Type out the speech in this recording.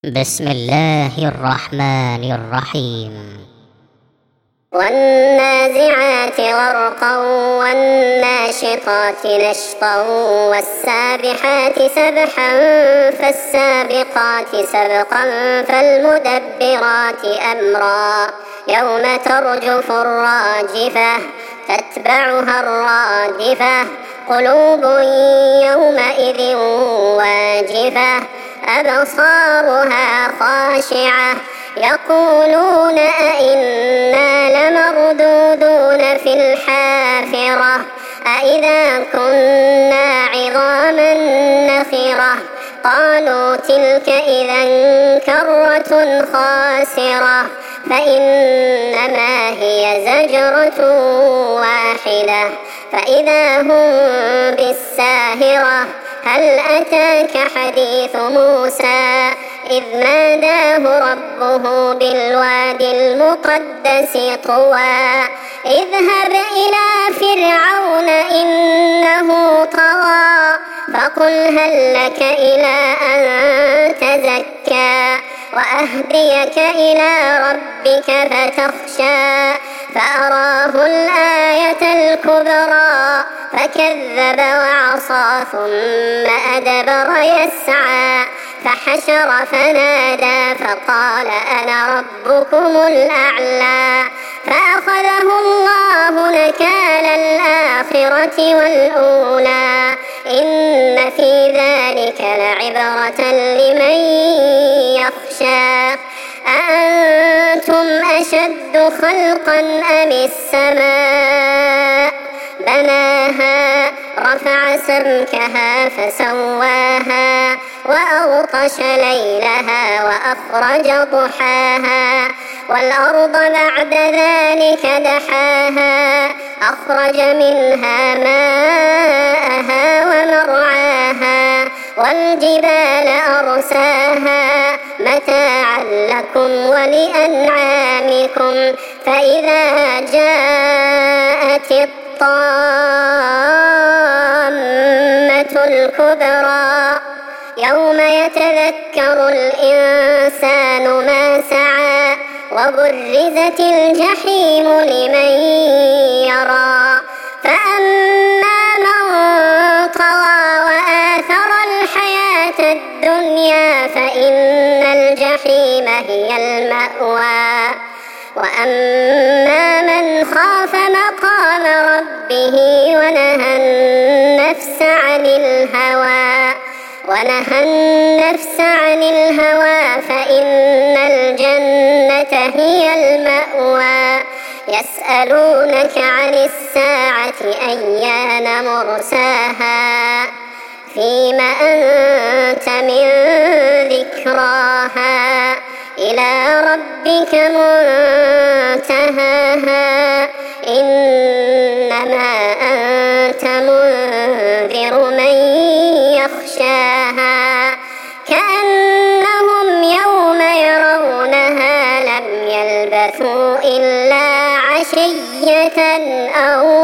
بسم الله الرحمن الرحيم. والنازعات غرقا والناشطات نشطا والسابحات سبحا فالسابقات سبقا فالمدبرات أمرا يوم ترجف الراجفة تتبعها الرادفة قلوب يومئذ واجفة أبصارها خاشعة يقولون أئنا لمردودون في الحافرة أئذا كنا عظاما نخرة قالوا تلك إذا كرة خاسرة فإنما هي زجرة واحدة فإذا هم بالساهرة هل أتاك حديث موسى إذ ناداه ربه بالوادي المقدس طوى اذهب إلى فرعون إنه طغى فقل هل لك إلى أن تزكى وأهديك إلى ربك فتخشى فأراه الآية الكبرى فكذب وعصى ثم أدبر يسعى فحشر فنادى فقال أنا ربكم الأعلى فأخذه الله نكال الآخرة والأولى إن في ذلك لعبرة لمن يخشى أأنتم أشد خلقا أم السماء بناها رفع سمكها فسواها وأغطش ليلها وأخرج ضحاها والأرض بعد ذلك دحاها أخرج منها ماءها ومرعاها والجبال أرساها متاعا لكم ولأنعامكم فإذا جاءت الطامة الكبرى يوم يتذكر الإنسان ما سعى وبرزت الجحيم لمن يرى فأما من طغى وآثر الحياة الدنيا فإن الجحيم هي المأوى وأما من خاف مقام ربه ونهى النفس عن الهوى فإن الجنة هي المأوى يسألونك عن الساعة أيان مرساها فيم أنت من ذكراها إلى ربك منتهاها إنما أنت منذر من يخشاها كأنهم يوم يرونها لم يلبثوا إلا عشية أو